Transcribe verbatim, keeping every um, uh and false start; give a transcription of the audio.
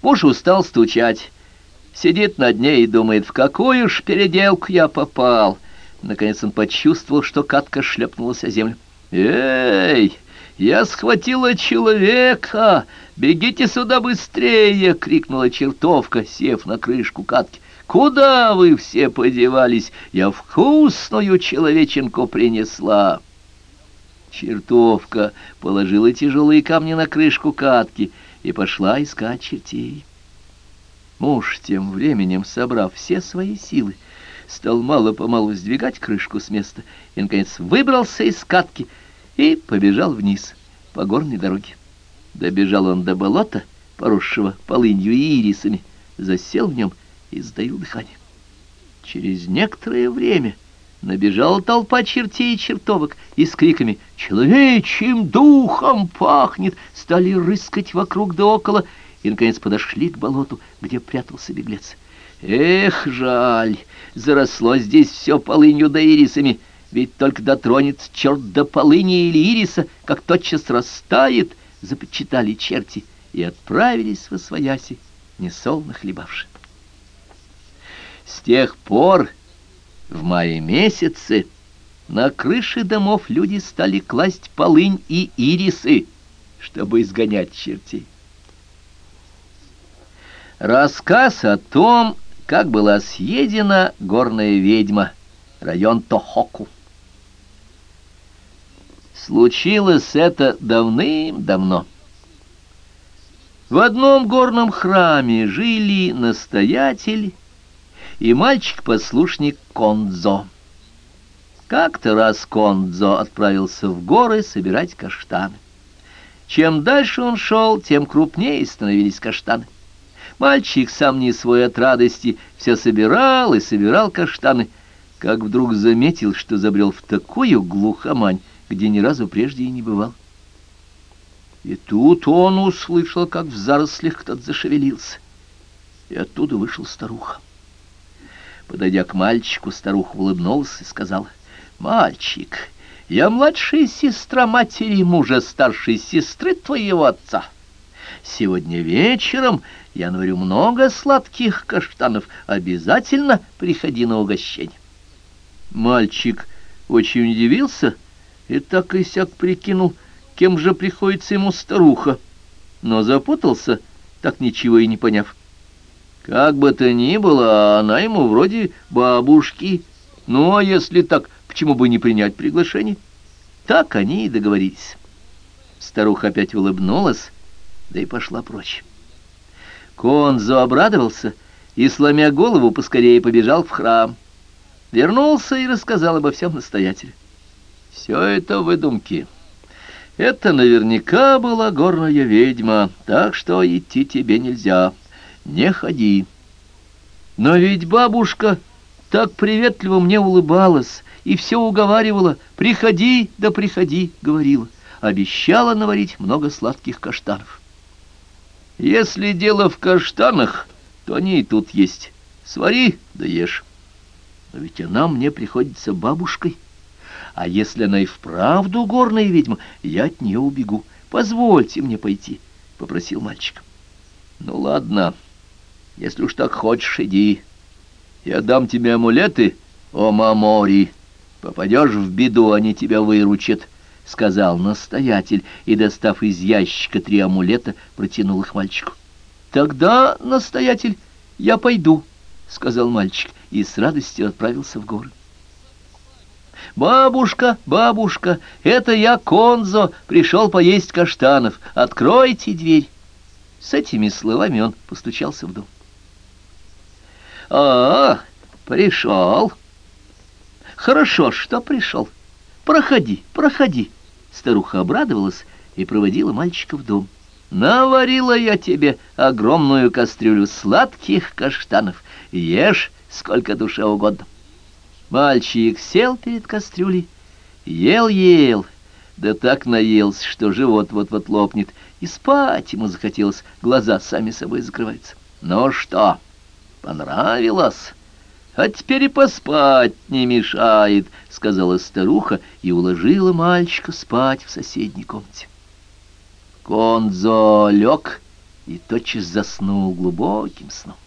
Муж устал стучать. Сидит над ней и думает, в какую ж переделку я попал. Наконец он почувствовал, что катка шлепнулась о землю. «Эй, я схватила человека! Бегите сюда быстрее!» — крикнула чертовка, сев на крышку катки. «Куда вы все подевались? Я вкусную человеченку принесла!» Чертовка положила тяжелые камни на крышку катки и пошла искать чертей. Муж, тем временем, собрав все свои силы, стал мало-помалу сдвигать крышку с места и, наконец, выбрался из катки и побежал вниз по горной дороге. Добежал он до болота, поросшего полынью и ирисами, засел в нем и затаил дыхание. Через некоторое время набежала толпа чертей и чертовок и с криками «Человечьим духом пахнет!» стали рыскать вокруг да около и, наконец, подошли к болоту, где прятался беглец. «Эх, жаль, заросло здесь все полынью да ирисами, ведь только дотронется черт до полыни или ириса, как тотчас растает», — запечатали черти и отправились восвояси, несолоно хлебавши. С тех пор в мае месяце на крыши домов люди стали класть полынь и ирисы, чтобы изгонять чертей. Рассказ о том, как была съедена горная ведьма, район Тохоку. Случилось это давным-давно. В одном горном храме жили настоятель и мальчик-послушник Кондзо. Как-то раз Кондзо отправился в горы собирать каштаны. Чем дальше он шел, тем крупнее становились каштаны. Мальчик, сам не свой от радости, все собирал и собирал каштаны, как вдруг заметил, что забрел в такую глухомань, где ни разу прежде и не бывал. И тут он услышал, как в зарослях кто-то зашевелился, и оттуда вышла старуха. Подойдя к мальчику, старуха улыбнулась и сказала: «Мальчик, я младшая сестра матери мужа старшей сестры твоего отца. Сегодня вечером я наварю много сладких каштанов. Обязательно приходи на угощение». Мальчик очень удивился и так и сяк прикинул, кем же приходится ему старуха, но запутался, так ничего и не поняв. Как бы то ни было, она ему вроде бабушки. Ну, а если так, почему бы не принять приглашение? Так они и договорились. Старуха опять улыбнулась, да и пошла прочь. Кондзо обрадовался и, сломя голову, поскорее побежал в храм. Вернулся и рассказал обо всем настоятелю. «Все это выдумки. Это наверняка была горная ведьма, так что идти тебе нельзя. Не ходи». Но ведь бабушка так приветливо мне улыбалась и все уговаривала: «Приходи, да приходи», — говорила. Обещала наварить много сладких каштанов. «Если дело в каштанах, то они и тут есть. Свари да ешь». Но ведь она мне приходится бабушкой. А если она и вправду горная ведьма, я от нее убегу. Позвольте мне пойти, — попросил мальчик. «Ну ладно, если уж так хочешь, иди. Я дам тебе амулеты, о Мамори. Попадешь в беду, они тебя выручат», — сказал настоятель, и, достав из ящика три амулета, протянул их мальчику. «Тогда, настоятель, я пойду», — сказал мальчик, и с радостью отправился в горы. «Бабушка, бабушка, это я, Кондзо, пришел поесть каштанов. Откройте дверь». С этими словами он постучался в дом. «А, пришел. Хорошо, что пришел. Проходи, проходи». Старуха обрадовалась и проводила мальчика в дом. «Наварила я тебе огромную кастрюлю сладких каштанов. Ешь, сколько душе угодно». Мальчик сел перед кастрюлей, ел-ел, да так наелся, что живот вот-вот лопнет, и спать ему захотелось, глаза сами собой закрываются. «Ну что, понравилось? А теперь и поспать не мешает», — сказала старуха и уложила мальчика спать в соседней комнате. Кондзо лег и тотчас заснул глубоким сном.